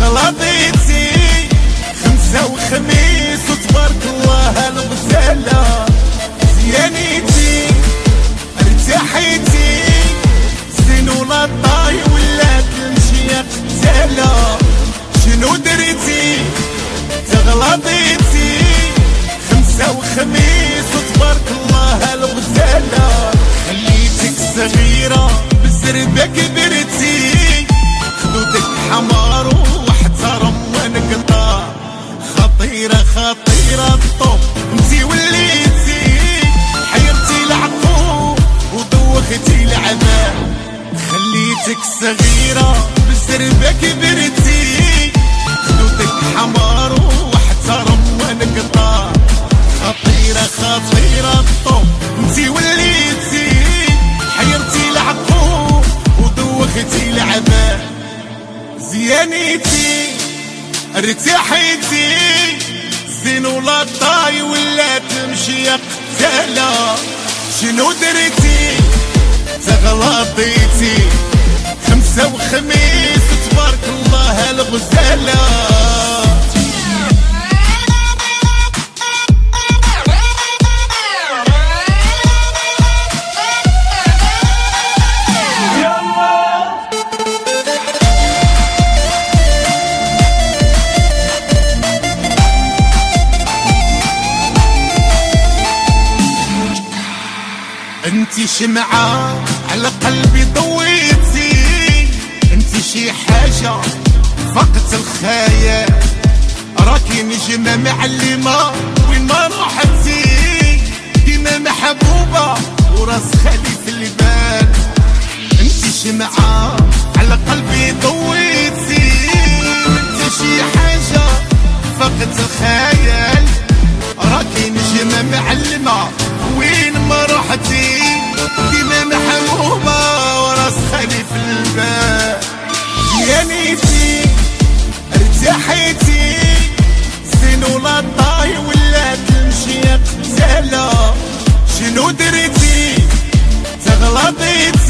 تغلطيتي خمسة وخميس وتبارك الله الغزالة زيانيتي ارتاحيتي زين ولا طاي ولا تمشي قتالة شنو دريتي تغلطيتي خمسة وخميس وتبارك الله الغزالة خليتك صغيرة بزربة كبرتي خدودك حمار واحترم ونقطع خطيرة خطيرة الطوب انتي وليتي حيرتي العقول ودوختي العمى خليتك صغيرة بزربة كبرتي خدودك حمار واحترم ونقطع خطيرة خطيرة الطوب انتي وليتي حيرتي العقول ودوختي العمى زيانيتي ارتاحيتي زين ولا طاي ولا تمشي قتالة شنو درتي تغلطيتي خمسة وخميس تبارك الله الغزالة انتي شمعة على قلبي ضويتي انتي شي حاجة فقت الخيال راكي نجمة معلمة وين ما روحتي ديما محبوبة وراس خالي في البال انتي شمعة على قلبي ضويتي انتي شي حاجة فقت الخيال راكي نجمة معلمة وين ما روحتي ديما محبوبة وراس خالي في البال زيانيتي ارتاحيتي زين ولا طاي ولا تمشي قتالة شنو دريتي تغلطيتي